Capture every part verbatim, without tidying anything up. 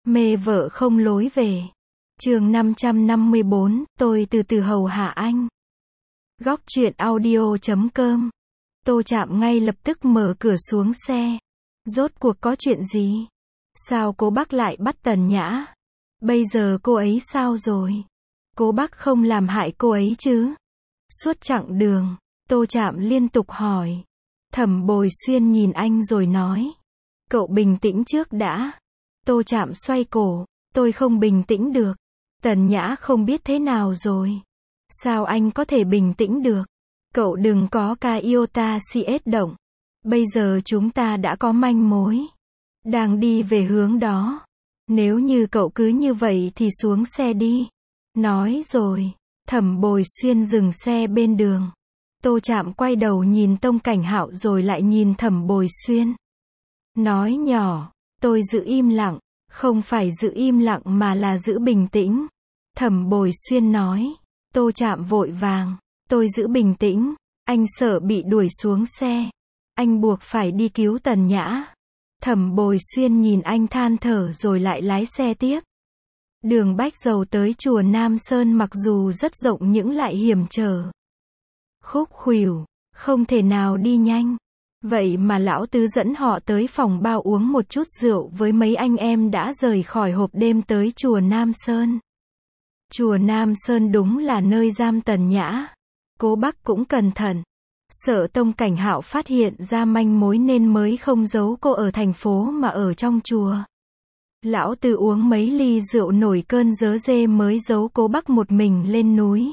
Mê vợ không lối về. Chương năm trăm năm mươi bốn, tôi từ từ hầu hạ anh. Góc truyện audio chấm com. Tô Trạm ngay lập tức mở cửa xuống xe. Rốt cuộc có chuyện gì? Sao cố bác lại bắt Tần Nhã? Bây giờ cô ấy sao rồi? Cố bác không làm hại cô ấy chứ? Suốt chặng đường, Tô Trạm liên tục hỏi. Thẩm Bồi Xuyên nhìn anh rồi nói. Cậu bình tĩnh trước đã. Tô Trạm xoay cổ. Tôi không bình tĩnh được. Tần Nhã không biết thế nào rồi. Sao anh có thể bình tĩnh được? Cậu đừng có ca iota cs động. Bây giờ chúng ta đã có manh mối. Đang đi về hướng đó. Nếu như cậu cứ như vậy thì xuống xe đi. Nói rồi. Thẩm Bồi Xuyên dừng xe bên đường. Tô Trạm quay đầu nhìn Tông Cảnh Hạo rồi lại nhìn Thẩm Bồi Xuyên. Nói nhỏ. Tôi giữ im lặng. Không phải giữ im lặng mà là giữ bình tĩnh. Thẩm Bồi Xuyên nói. Tô Trạm vội vàng. Tôi giữ bình tĩnh. Anh sợ bị đuổi xuống xe. Anh buộc phải đi cứu Tần Nhã. Thẩm Bồi Xuyên nhìn anh than thở rồi lại lái xe tiếp. Đường Bách Dầu tới chùa Nam Sơn mặc dù rất rộng nhưng lại hiểm trở. Khúc khuỷu, không thể nào đi nhanh. Vậy mà lão tứ dẫn họ tới phòng bao uống một chút rượu với mấy anh em đã rời khỏi hộp đêm tới chùa Nam Sơn. Chùa Nam Sơn đúng là nơi giam Tần Nhã. Cố bác cũng cẩn thận. Sợ Tông Cảnh Hạo phát hiện ra manh mối nên mới không giấu cô ở thành phố mà ở trong chùa. Lão Tư uống mấy ly rượu nổi cơn dớ dê mới giấu cố bác một mình lên núi.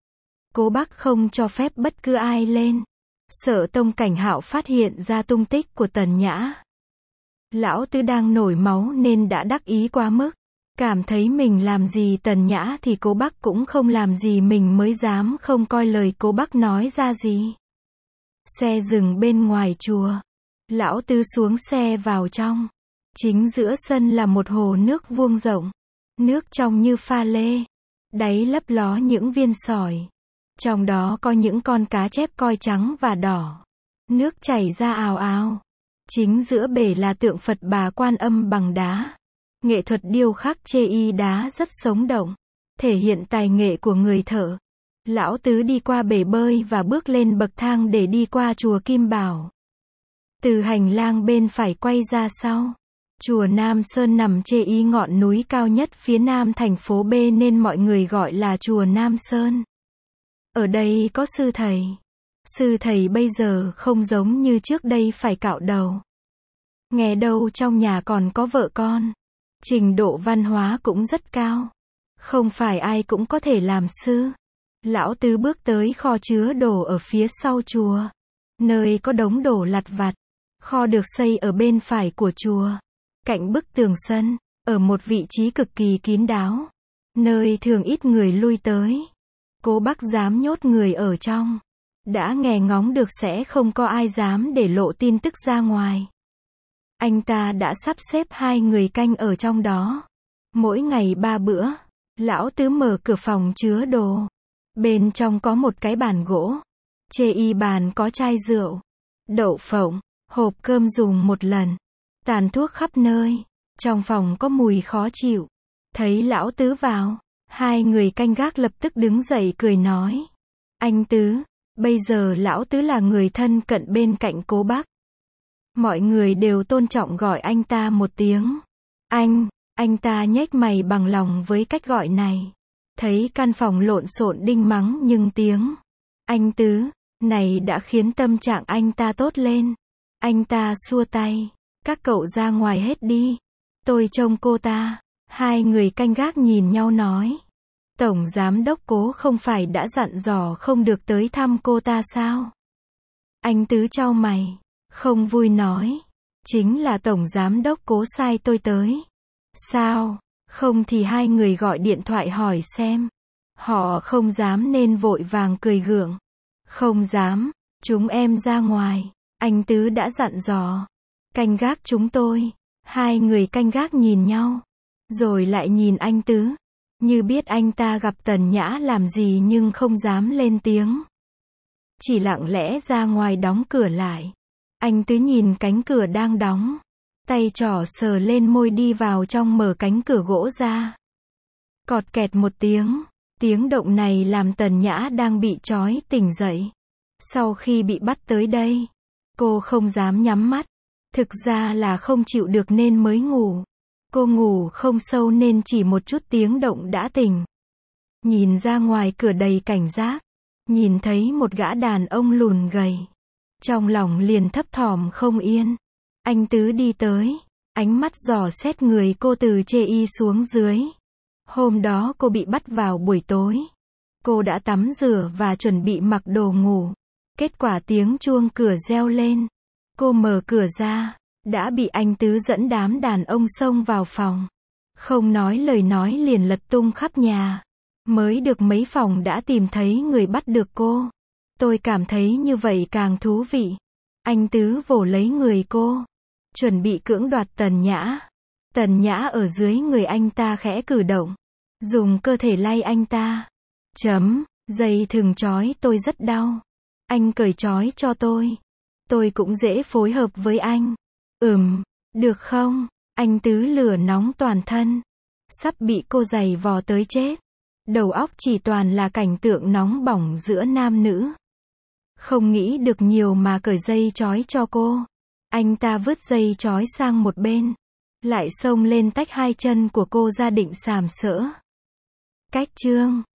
Cố bác không cho phép bất cứ ai lên. Sợ Tông Cảnh Hạo phát hiện ra tung tích của Tần Nhã. Lão Tư đang nổi máu nên đã đắc ý quá mức. Cảm thấy mình làm gì Tần Nhã thì cố bác cũng không làm gì mình mới dám không coi lời cố bác nói ra gì. Xe dừng bên ngoài chùa. Lão Tư xuống xe vào trong. Chính giữa sân là một hồ nước vuông rộng. Nước trong như pha lê. Đáy lấp ló những viên sỏi. Trong đó có những con cá chép coi trắng và đỏ. Nước chảy ra ào ào. Chính giữa bể là tượng Phật Bà Quan Âm bằng đá. Nghệ thuật điêu khắc chê y đá rất sống động. Thể hiện tài nghệ của người thợ. Lão Tứ đi qua bể bơi và bước lên bậc thang để đi qua chùa Kim Bảo. Từ hành lang bên phải quay ra sau. Chùa Nam Sơn nằm chê y ngọn núi cao nhất phía nam thành phố B nên mọi người gọi là chùa Nam Sơn. Ở đây có sư thầy. Sư thầy bây giờ không giống như trước đây phải cạo đầu. Nghe đâu trong nhà còn có vợ con. Trình độ văn hóa cũng rất cao. Không phải ai cũng có thể làm sư. Lão Tứ bước tới kho chứa đồ ở phía sau chùa. Nơi có đống đồ lặt vặt. Kho được xây ở bên phải của chùa. Cạnh bức tường sân. Ở một vị trí cực kỳ kín đáo. Nơi thường ít người lui tới. Cố bác dám nhốt người ở trong. Đã nghe ngóng được sẽ không có ai dám để lộ tin tức ra ngoài. Anh ta đã sắp xếp hai người canh ở trong đó. Mỗi ngày ba bữa. Lão Tứ mở cửa phòng chứa đồ. Bên trong có một cái bàn gỗ. Chê y bàn có chai rượu. Đậu phộng. Hộp cơm dùng một lần. Tàn thuốc khắp nơi. Trong phòng có mùi khó chịu. Thấy lão Tứ vào. Hai người canh gác lập tức đứng dậy cười nói. Anh Tứ. Bây giờ lão Tứ là người thân cận bên cạnh cố bác. Mọi người đều tôn trọng gọi anh ta một tiếng. Anh. Anh ta nhếch mày bằng lòng với cách gọi này. Thấy căn phòng lộn xộn đinh mắng nhưng tiếng. Anh Tứ. Này đã khiến tâm trạng anh ta tốt lên. Anh ta xua tay. Các cậu ra ngoài hết đi. Tôi trông cô ta. Hai người canh gác nhìn nhau nói. Tổng giám đốc Cố không phải đã dặn dò không được tới thăm cô ta sao? Anh Tứ chau mày. Không vui nói. Chính là tổng giám đốc Cố sai tôi tới. Sao? Không thì hai người gọi điện thoại hỏi xem. Họ không dám nên vội vàng cười gượng. Không dám. Chúng em ra ngoài. Anh Tứ đã dặn dò. Canh gác chúng tôi. Hai người canh gác nhìn nhau. Rồi lại nhìn anh Tứ. Như biết anh ta gặp Tần Nhã làm gì nhưng không dám lên tiếng. Chỉ lặng lẽ ra ngoài đóng cửa lại. Anh Tứ nhìn cánh cửa đang đóng. Tay trỏ sờ lên môi đi vào trong mở cánh cửa gỗ ra. Cọt kẹt một tiếng. Tiếng động này làm Tần Nhã đang bị trói tỉnh dậy. Sau khi bị bắt tới đây, cô không dám nhắm mắt. Thực ra là không chịu được nên mới ngủ. Cô ngủ không sâu nên chỉ một chút tiếng động đã tỉnh. Nhìn ra ngoài cửa đầy cảnh giác. Nhìn thấy một gã đàn ông lùn gầy. Trong lòng liền thấp thỏm không yên. Anh Tứ đi tới. Ánh mắt dò xét người cô từ chê y xuống dưới. Hôm đó cô bị bắt vào buổi tối. Cô đã tắm rửa và chuẩn bị mặc đồ ngủ. Kết quả tiếng chuông cửa reo lên. Cô mở cửa ra. Đã bị anh Tứ dẫn đám đàn ông xông vào phòng. Không nói lời nói liền lật tung khắp nhà. Mới được mấy phòng đã tìm thấy người bắt được cô. Tôi cảm thấy như vậy càng thú vị. Anh Tứ vồ lấy người cô. Chuẩn bị cưỡng đoạt Tần Nhã. Tần Nhã ở dưới người anh ta khẽ cử động. Dùng cơ thể lay anh ta. Chấm, dây thừng trói tôi rất đau. Anh cởi trói cho tôi. Tôi cũng dễ phối hợp với anh. Ừm, được không? Anh Tứ lửa nóng toàn thân. Sắp bị cô giày vò tới chết. Đầu óc chỉ toàn là cảnh tượng nóng bỏng giữa nam nữ. Không nghĩ được nhiều mà cởi dây trói cho cô. Anh ta vứt dây trói sang một bên. Lại xông lên tách hai chân của cô ra định sàm sỡ. Cách chương